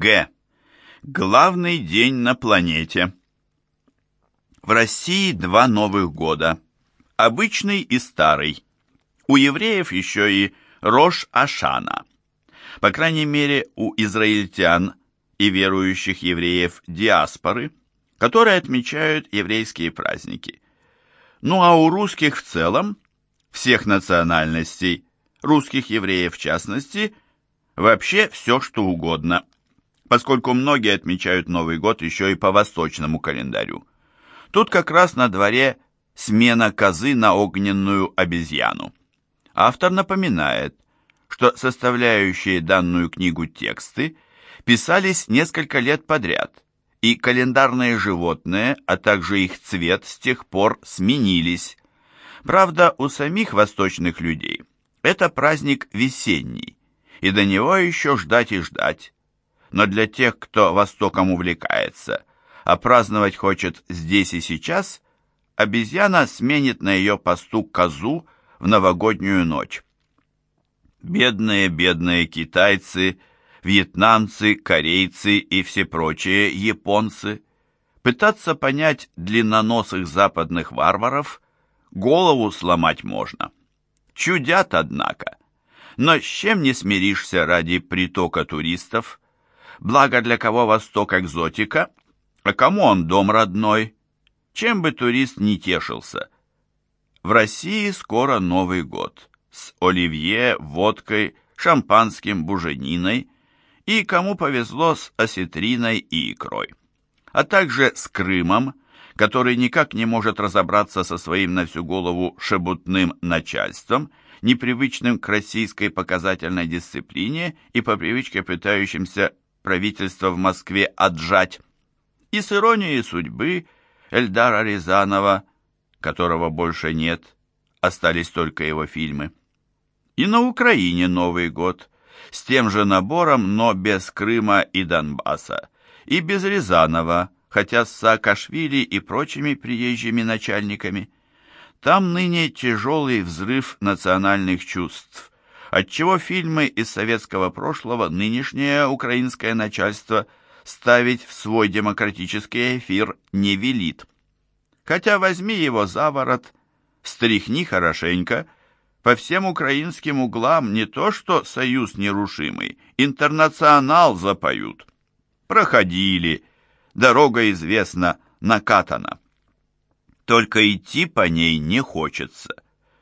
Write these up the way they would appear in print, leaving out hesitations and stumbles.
Г. Главный день на планете. В России 2 Новых года. Обычный и старый. У евреев еще и Рош Ашана. По крайней мере, у израильтян и верующих евреев диаспоры, которые отмечают еврейские праздники. Ну а у русских в целом, всех национальностей, русских евреев в частности, вообще все что угодно, поскольку многие отмечают Новый год еще и по восточному календарю. Тут как раз на дворе смена козы на огненную обезьяну. Автор напоминает, что составляющие данную книгу тексты писались несколько лет подряд, и календарные животные, а также их цвет с тех пор сменились. Правда, у самих восточных людей это праздник весенний, и до него еще ждать и ждать. Но для тех, кто Востоком увлекается, а праздновать хочет здесь и сейчас, обезьяна сменит на ее посту козу в новогоднюю ночь. Бедные китайцы, вьетнамцы, корейцы и все прочие японцы. Пытаться понять длинноносых западных варваров голову сломать можно. Чудят, однако. Но с чем не смиришься ради притока туристов? Благо для кого Восток экзотика, а кому он дом родной? Чем бы турист не тешился? В России скоро Новый год. С оливье, водкой, шампанским, бужениной и, кому повезло, с осетриной и икрой. А также с Крымом, который никак не может разобраться со своим на всю голову шебутным начальством, непривычным к российской показательной дисциплине и по привычке пытающимся правительство в Москве отжать. И с иронией судьбы Эльдара Рязанова, которого больше нет, остались только его фильмы. И на Украине Новый год, с тем же набором, но без Крыма и Донбасса, и без Рязанова, хотя с Саакашвили и прочими приезжими начальниками. Там ныне тяжелый взрыв национальных чувств, отчего фильмы из советского прошлого нынешнее украинское начальство ставить в свой демократический эфир не велит. Хотя возьми его за ворот, стряхни хорошенько, по всем украинским углам не то что союз нерушимый, интернационал запоют. Проходили, дорога известна, накатана. Только идти по ней не хочется.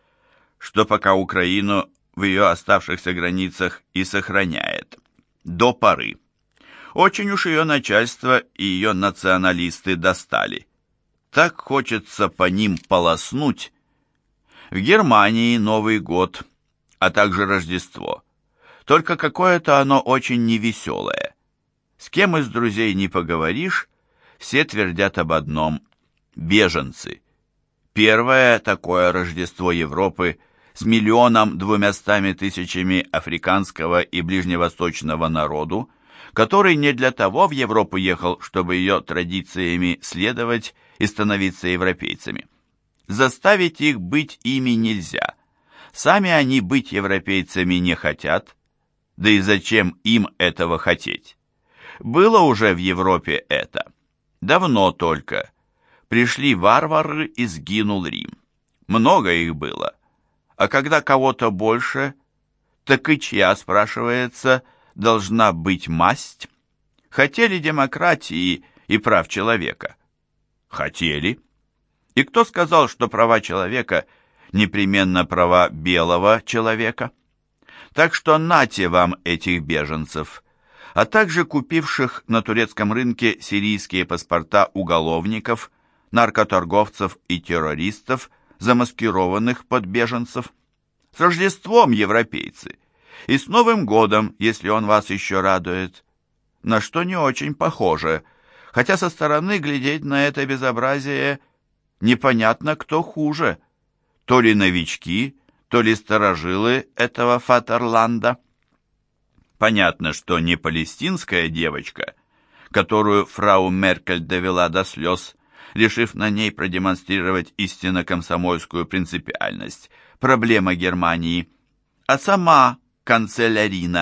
Что пока Украину в ее оставшихся границах и сохраняет. До поры. Очень уж ее начальство и ее националисты достали. Так хочется по ним полоснуть. В Германии Новый год, а также Рождество. Только какое-то оно очень невеселое. С кем из друзей не поговоришь, все твердят об одном – беженцы. Первое такое Рождество Европы с 1 200 000 африканского и ближневосточного народу, который не для того в Европу ехал, чтобы ее традициями следовать и становиться европейцами. Заставить их быть ими нельзя. Сами они быть европейцами не хотят, да и зачем им этого хотеть? Было уже в Европе это. Давно только. Пришли варвары и сгинул Рим. Много их было. А когда кого-то больше, так и чья, спрашивается, должна быть масть? Хотели демократии и прав человека? Хотели. И кто сказал, что права человека непременно права белого человека? Так что нате вам этих беженцев, а также купивших на турецком рынке сирийские паспорта уголовников, наркоторговцев и террористов, замаскированных под беженцев. С Рождеством, европейцы! И с Новым годом, если он вас еще радует. На что не очень похоже, хотя со стороны глядеть на это безобразие непонятно, кто хуже. То ли новички, то ли старожилы этого Фатерланда. Понятно, что не палестинская девочка, которую фрау Меркель довела до слез, решив на ней продемонстрировать истинно комсомольскую принципиальность, проблема Германии, а сама канцелярина,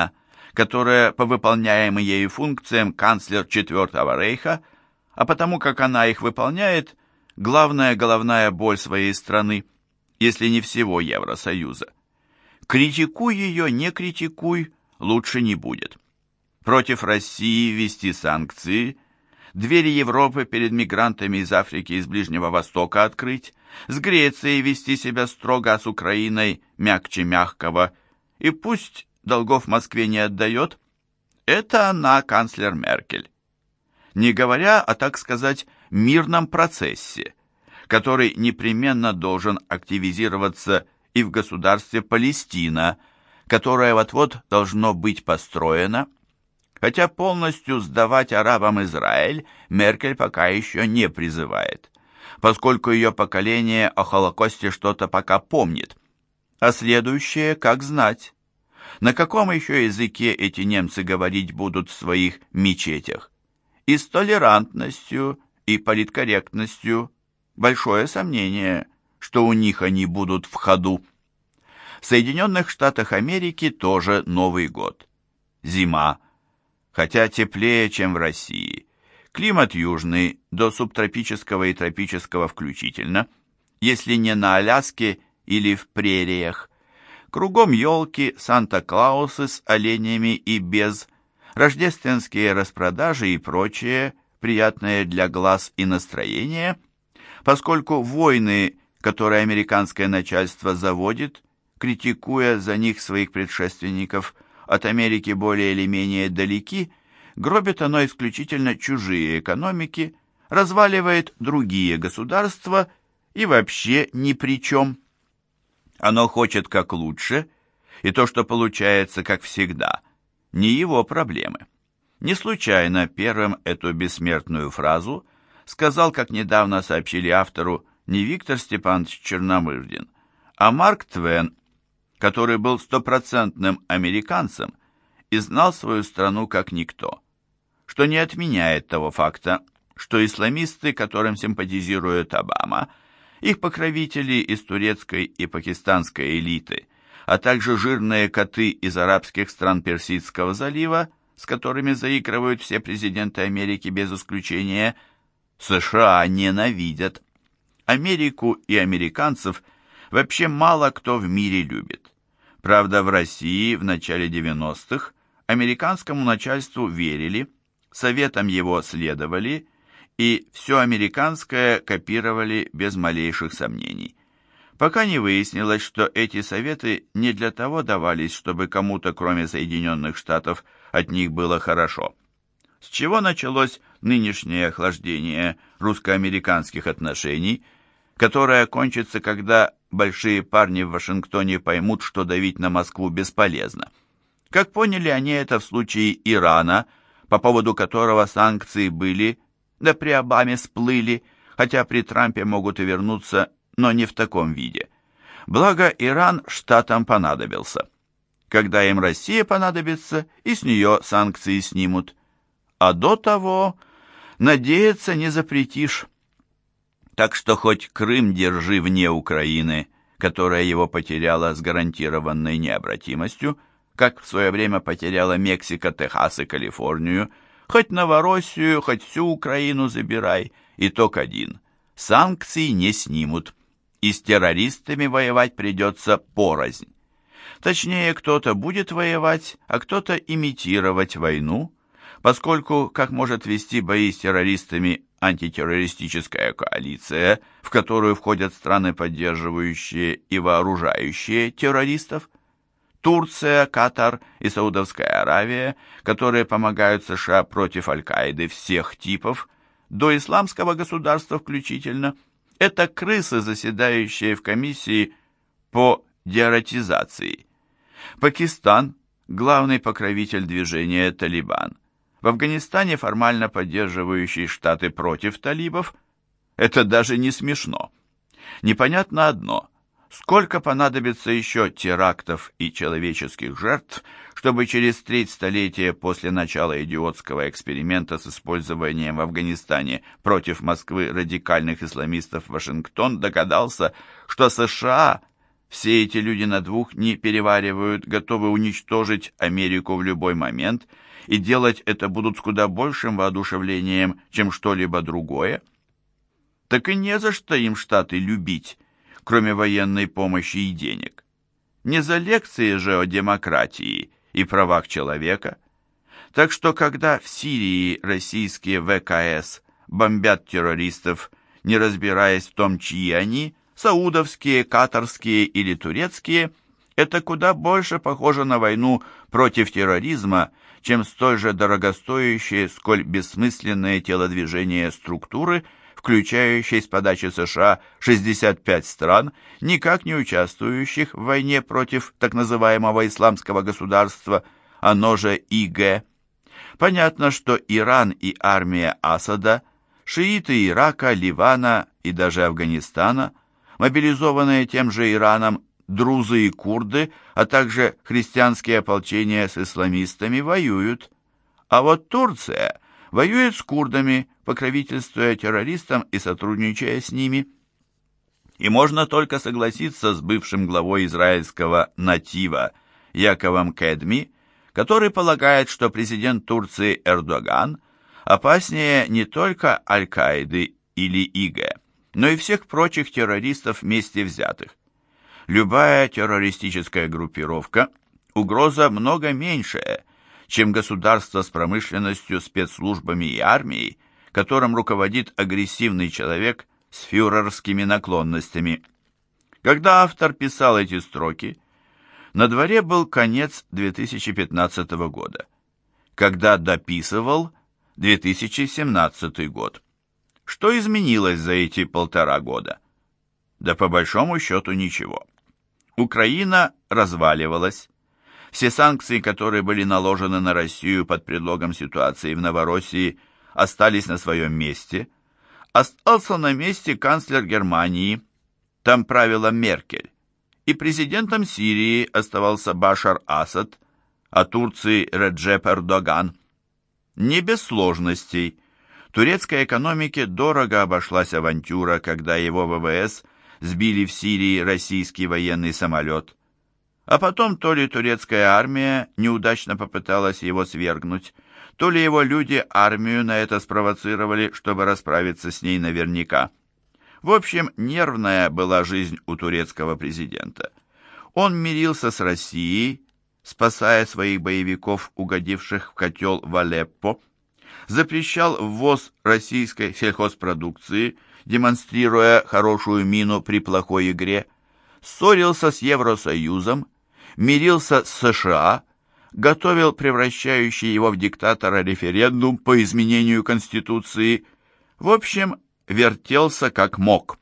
которая по выполняемым ею функциям канцлер Четвертого Рейха, а потому как она их выполняет, главная головная боль своей страны, если не всего Евросоюза. Критикуй ее, не критикуй, лучше не будет. Против России ввести санкции, двери Европы перед мигрантами из Африки и из Ближнего Востока открыть, с Грецией вести себя строго, а с Украиной мягче мягкого, и пусть долгов Москве не отдает, это она, канцлер Меркель. Не говоря о, так сказать, мирном процессе, который непременно должен активизироваться и в государстве Палестина, которое вот-вот должно быть построено, хотя полностью сдавать арабам Израиль Меркель пока еще не призывает, поскольку ее поколение о Холокосте что-то пока помнит, а следующее как знать. На каком еще языке эти немцы говорить будут в своих мечетях? И с толерантностью, и политкорректностью большое сомнение, что у них они будут в ходу. В Соединенных Штатах Америки тоже Новый год. Зима, хотя теплее, чем в России. Климат южный, до субтропического и тропического включительно, если не на Аляске или в прериях. Кругом елки, Санта-Клаусы с оленями и без, рождественские распродажи и прочее, приятное для глаз и настроения, поскольку войны, которые американское начальство заводит, критикуя за них своих предшественников, от Америки более или менее далеки, гробит оно исключительно чужие экономики, разваливает другие государства и вообще ни при чем. Оно хочет как лучше, и то, что получается, как всегда, не его проблемы. Не случайно первым эту бессмертную фразу сказал, как недавно сообщили автору, не Виктор Степанович Черномырдин, а Марк Твен, который был стопроцентным американцем и знал свою страну как никто, что не отменяет того факта, что исламисты, которым симпатизирует Обама, их покровители из турецкой и пакистанской элиты, а также жирные коты из арабских стран Персидского залива, с которыми заигрывают все президенты Америки без исключения, США ненавидят. Америку и американцев вообще мало кто в мире любит. Правда, в России в начале 90-х американскому начальству верили, советам его следовали и все американское копировали без малейших сомнений. Пока не выяснилось, что эти советы не для того давались, чтобы кому-то, кроме Соединенных Штатов, от них было хорошо. С чего началось нынешнее охлаждение русско-американских отношений, которое кончится, когда большие парни в Вашингтоне поймут, что давить на Москву бесполезно. Как поняли они это в случае Ирана, по поводу которого санкции были, да при Обаме сплыли, хотя при Трампе могут и вернуться, но не в таком виде. Благо, Иран штатам понадобился. Когда им Россия понадобится, и с нее санкции снимут. А до того надеяться не запретишь. Так что хоть Крым держи вне Украины, которая его потеряла с гарантированной необратимостью, как в свое время потеряла Мексика, Техас и Калифорнию, хоть Новороссию, хоть всю Украину забирай, итог один. Санкции не снимут, и с террористами воевать придется порознь. Точнее, кто-то будет воевать, а кто-то имитировать войну, поскольку, как может вести бои с террористами антитеррористическая коалиция, в которую входят страны, поддерживающие и вооружающие террористов, Турция, Катар и Саудовская Аравия, которые помогают США против Аль-Каиды всех типов, до исламского государства включительно, это крысы, заседающие в комиссии по дератизации. Пакистан – главный покровитель движения «Талибан». В Афганистане формально поддерживающий штаты против талибов – это даже не смешно. Непонятно одно – сколько понадобится еще терактов и человеческих жертв, чтобы через треть столетия после начала идиотского эксперимента с использованием в Афганистане против Москвы радикальных исламистов Вашингтон догадался, что США Все эти люди на двух не переваривают, готовы уничтожить Америку в любой момент, и делать это будут с куда большим воодушевлением, чем что-либо другое. Так и не за что им Штаты любить, кроме военной помощи и денег. Не за лекции же о демократии и правах человека. Так что, когда в Сирии российские ВКС бомбят террористов, не разбираясь в том, чьи они, саудовские, катарские или турецкие, это куда больше похоже на войну против терроризма, чем столь же дорогостоящие, сколь бессмысленные телодвижения структуры, включающей с подачи США 65 стран, никак не участвующих в войне против так называемого исламского государства, оно же ИГ. Понятно, что Иран и армия Асада, шииты Ирака, Ливана и даже Афганистана, мобилизованные тем же Ираном друзы и курды, а также христианские ополчения с исламистами воюют. А вот Турция воюет с курдами, покровительствуя террористам и сотрудничая с ними. И можно только согласиться с бывшим главой израильского «Натива» Яковом Кедми, который полагает, что президент Турции Эрдоган опаснее не только Аль-Каиды или ИГ, но и всех прочих террористов вместе взятых. Любая террористическая группировка – угроза много меньшая, чем государство с промышленностью, спецслужбами и армией, которым руководит агрессивный человек с фюрерскими наклонностями. Когда автор писал эти строки, на дворе был конец 2015 года. Когда дописывал – 2017 год. Что изменилось за эти 1,5 года? Да по большому счету ничего. Украина разваливалась. Все санкции, которые были наложены на Россию под предлогом ситуации в Новороссии, остались на своем месте. Остался на месте канцлер Германии, там правила Меркель. И президентом Сирии оставался Башар Асад, а Турции Реджеп Эрдоган. Не без сложностей. Турецкой экономике дорого обошлась авантюра, когда его ВВС сбили в Сирии российский военный самолет. А потом то ли турецкая армия неудачно попыталась его свергнуть, то ли его люди армию на это спровоцировали, чтобы расправиться с ней наверняка. В общем, нервная была жизнь у турецкого президента. Он мирился с Россией, спасая своих боевиков, угодивших в котел в Алеппо, запрещал ввоз российской сельхозпродукции, демонстрируя хорошую мину при плохой игре, ссорился с Евросоюзом, мирился с США, готовил превращающий его в диктатора референдум по изменению Конституции, в общем, вертелся как мог.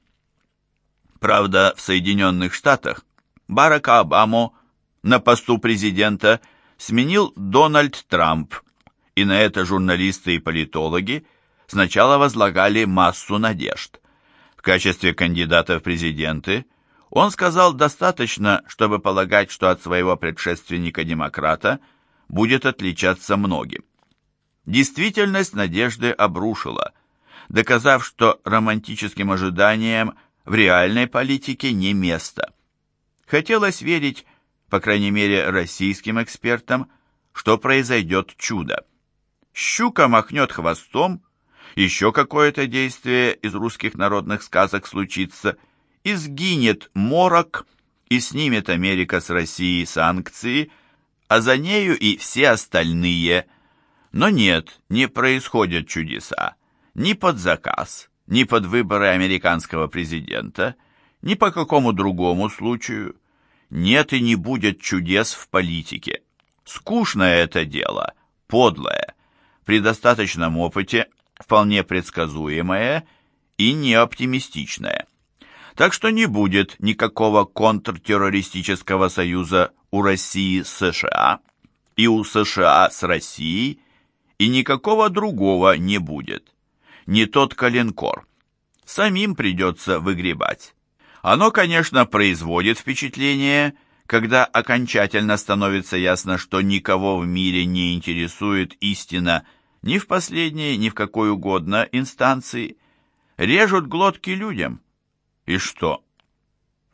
Правда, в Соединенных Штатах Барака Обаму на посту президента сменил Дональд Трамп, и на это журналисты и политологи сначала возлагали массу надежд. В качестве кандидата в президенты он сказал достаточно, чтобы полагать, что от своего предшественника-демократа будет отличаться многим. Действительность надежды обрушила, доказав, что романтическим ожиданиям в реальной политике не место. Хотелось верить, по крайней мере российским экспертам, что произойдет чудо. Щука махнет хвостом, еще какое-то действие из русских народных сказок случится, и сгинет морок, и снимет Америка с России санкции, а за нею и все остальные. Но нет, не происходят чудеса. Ни под заказ, ни под выборы американского президента, ни по какому другому случаю. Нет и не будет чудес в политике. Скучное это дело, подлое, при достаточном опыте вполне предсказуемое и неоптимистичное. Так что не будет никакого контртеррористического союза у России с США, и у США с Россией, и никакого другого не будет. Не тот коленкор. Самим придется выгребать. Оно, конечно, производит впечатление, когда окончательно становится ясно, что никого в мире не интересует истина ни в последней, ни в какой угодно инстанции. Режут глотки людям. И что?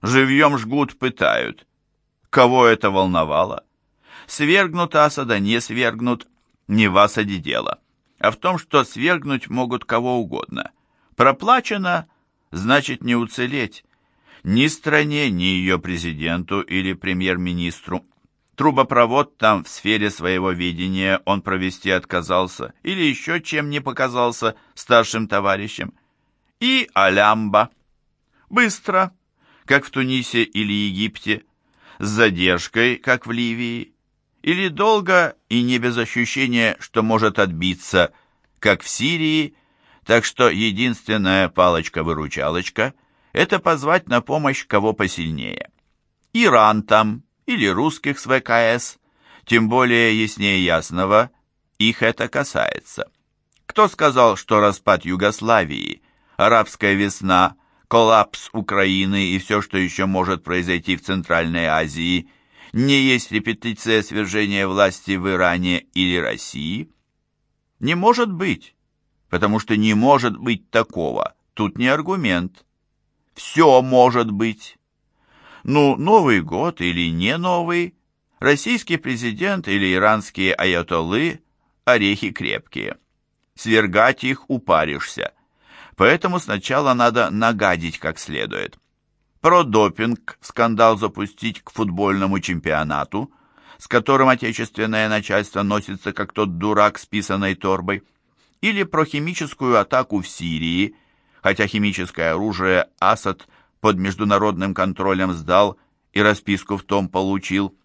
Живьем жгут, пытают. Кого это волновало? Свергнут Асада, не свергнут, не в Асаде дело, а в том, что свергнуть могут кого угодно. Проплачено, значит не уцелеть. Ни стране, ни ее президенту или премьер-министру. Трубопровод там в сфере своего видения он провести отказался или еще чем не показался старшим товарищем. И алямба. Быстро, как в Тунисе или Египте, с задержкой, как в Ливии, или долго и не без ощущения, что может отбиться, как в Сирии, так что единственная палочка-выручалочка – это позвать на помощь кого посильнее. Иран там, или русских с ВКС, тем более яснее ясного, их это касается. Кто сказал, что распад Югославии, арабская весна, коллапс Украины и все, что еще может произойти в Центральной Азии, не есть репетиция свержения власти в Иране или России? Не может быть, потому что не может быть такого. Тут не аргумент. Все может быть. Ну, Новый год или не новый, российский президент или иранские аятоллы – орехи крепкие. Свергать их упаришься. Поэтому сначала надо нагадить как следует. Про допинг скандал запустить к футбольному чемпионату, с которым отечественное начальство носится как тот дурак с писаной торбой, или про химическую атаку в Сирии, хотя химическое оружие Асад под международным контролем сдал и расписку в том получил.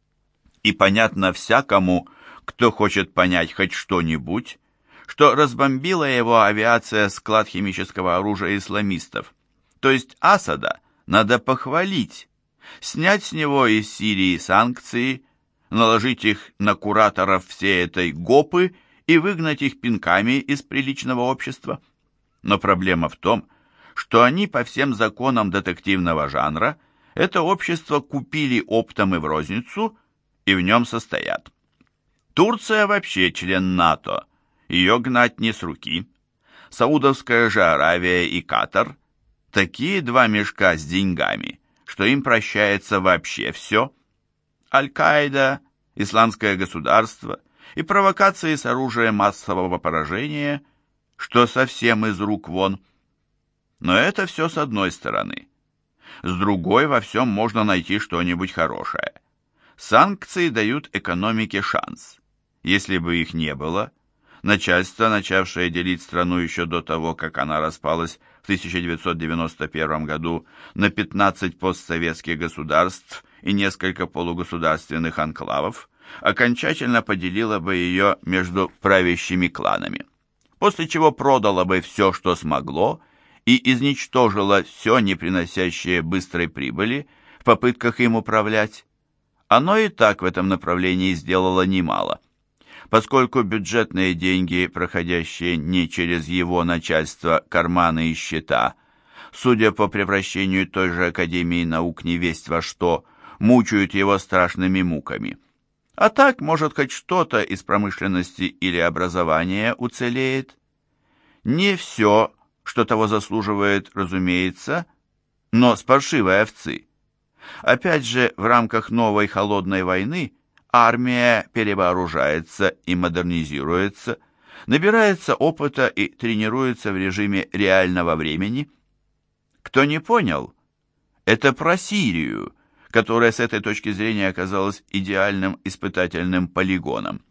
И понятно всякому, кто хочет понять хоть что-нибудь, что разбомбила его авиация склад химического оружия исламистов. То есть Асада надо похвалить, снять с него из Сирии санкции, наложить их на кураторов всей этой гопы и выгнать их пинками из приличного общества. Но проблема в том, что они по всем законам детективного жанра это общество купили оптом и в розницу, и в нем состоят. Турция вообще член НАТО, ее гнать не с руки. Саудовская же Аравия и Катар – такие два мешка с деньгами, что им прощается вообще все. Аль-Каида, Исламское государство и провокации с оружием массового поражения, что совсем из рук вон. Но это все с одной стороны. С другой во всем можно найти что-нибудь хорошее. Санкции дают экономике шанс. Если бы их не было, начальство, начавшее делить страну еще до того, как она распалась в 1991 году на 15 постсоветских государств и несколько полугосударственных анклавов, окончательно поделило бы ее между правящими кланами, после чего продало бы все, что смогло, и изничтожило все, не приносящее быстрой прибыли, в попытках им управлять. Оно и так в этом направлении сделало немало. Поскольку бюджетные деньги, проходящие не через его начальство, карманы и счета, судя по превращению той же Академии наук невесть во что, мучают его страшными муками. А так, может, хоть что-то из промышленности или образования уцелеет. Не все, что того заслуживает, разумеется, но с паршивой овцы. Опять же, в рамках новой холодной войны армия перевооружается и модернизируется, набирается опыта и тренируется в режиме реального времени. Кто не понял, это про Сирию, которая с этой точки зрения оказалась идеальным испытательным полигоном.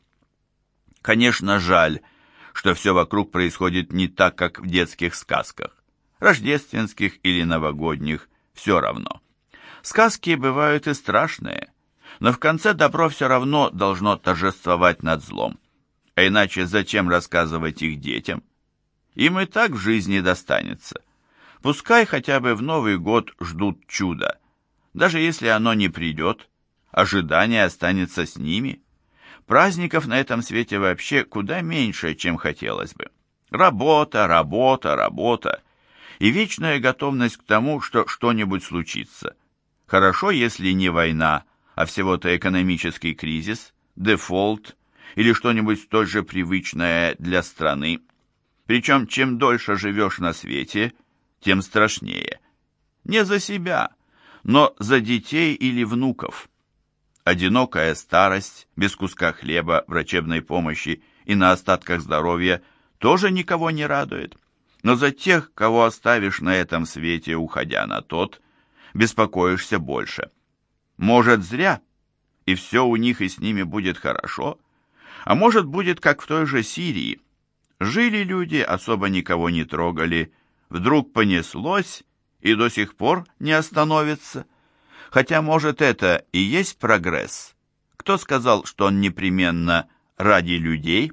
Конечно, жаль, что все вокруг происходит не так, как в детских сказках, рождественских или новогодних, все равно. Сказки бывают и страшные, но в конце добро все равно должно торжествовать над злом. А иначе зачем рассказывать их детям? Им и так в жизни достанется. Пускай хотя бы в Новый год ждут чуда. Даже если оно не придет, ожидание останется с ними. Праздников на этом свете вообще куда меньше, чем хотелось бы. Работа, работа, работа. И вечная готовность к тому, что что-нибудь случится. Хорошо, если не война, а всего-то экономический кризис, дефолт или что-нибудь столь же привычное для страны. Причем, чем дольше живешь на свете, тем страшнее. Не за себя, но за детей или внуков. Одинокая старость, без куска хлеба, врачебной помощи и на остатках здоровья тоже никого не радует. Но за тех, кого оставишь на этом свете, уходя на тот, беспокоишься больше. Может, зря, и все у них и с ними будет хорошо, а может, будет, как в той же Сирии. Жили люди, особо никого не трогали, вдруг понеслось и до сих пор не остановится. Хотя, может, это и есть прогресс. Кто сказал, что он непременно ради людей?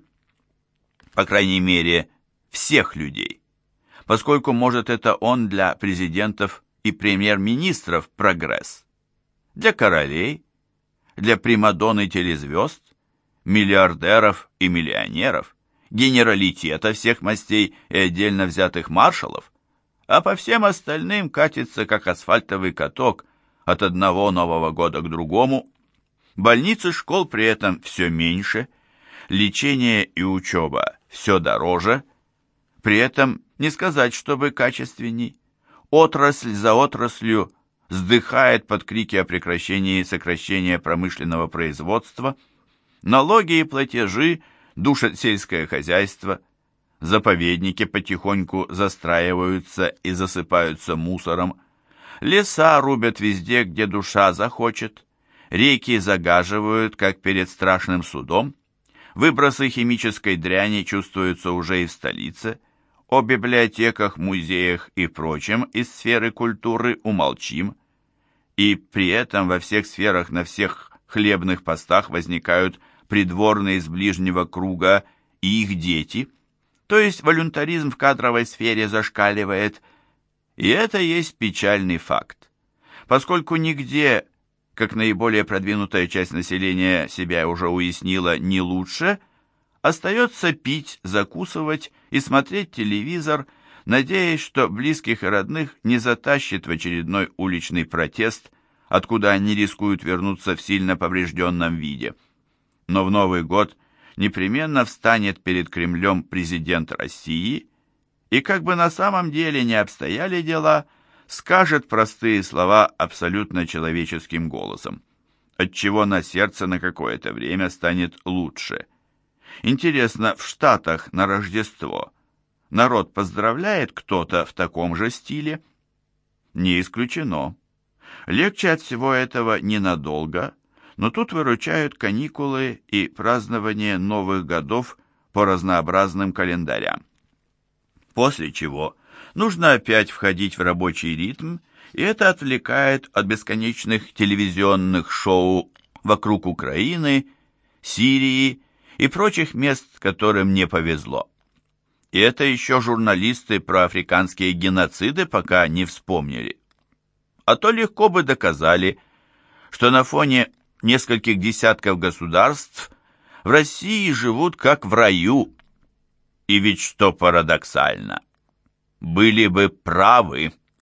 По крайней мере, всех людей. Поскольку, может, это он для президентов и премьер-министров прогресс. Для королей, для примадонн и телезвезд, миллиардеров и миллионеров, генералитета всех мастей и отдельно взятых маршалов, а по всем остальным катится, как асфальтовый каток, от одного Нового года к другому. Больниц и школ при этом все меньше, лечение и учеба все дороже, при этом не сказать, чтобы качественней. Отрасль за отраслью вздыхает под крики о прекращении и сокращении промышленного производства, налоги и платежи душат сельское хозяйство, заповедники потихоньку застраиваются и засыпаются мусором, леса рубят везде, где душа захочет, реки загаживают, как перед страшным судом, выбросы химической дряни чувствуются уже и в столице, о библиотеках, музеях и прочем из сферы культуры умолчим, и при этом во всех сферах на всех хлебных постах возникают придворные из ближнего круга и их дети, то есть волюнтаризм в кадровой сфере зашкаливает, и это есть печальный факт. Поскольку нигде, как наиболее продвинутая часть населения себя уже уяснила, не лучше, остается пить, закусывать и смотреть телевизор, надеясь, что близких и родных не затащит в очередной уличный протест, откуда они рискуют вернуться в сильно поврежденном виде. Но в Новый год непременно встанет перед Кремлем президент России и, как бы на самом деле не обстояли дела, скажет простые слова абсолютно человеческим голосом, отчего на сердце на какое-то время станет лучше. Интересно, в Штатах на Рождество народ поздравляет кто-то в таком же стиле? Не исключено. Легче от всего этого ненадолго, но тут выручают каникулы и празднование новых годов по разнообразным календарям. После чего нужно опять входить в рабочий ритм, и это отвлекает от бесконечных телевизионных шоу вокруг Украины, Сирии и прочих мест, которым не повезло. И это еще журналисты про африканские геноциды пока не вспомнили. А то легко бы доказали, что на фоне нескольких десятков государств в России живут как в раю. И ведь что парадоксально, были бы правы.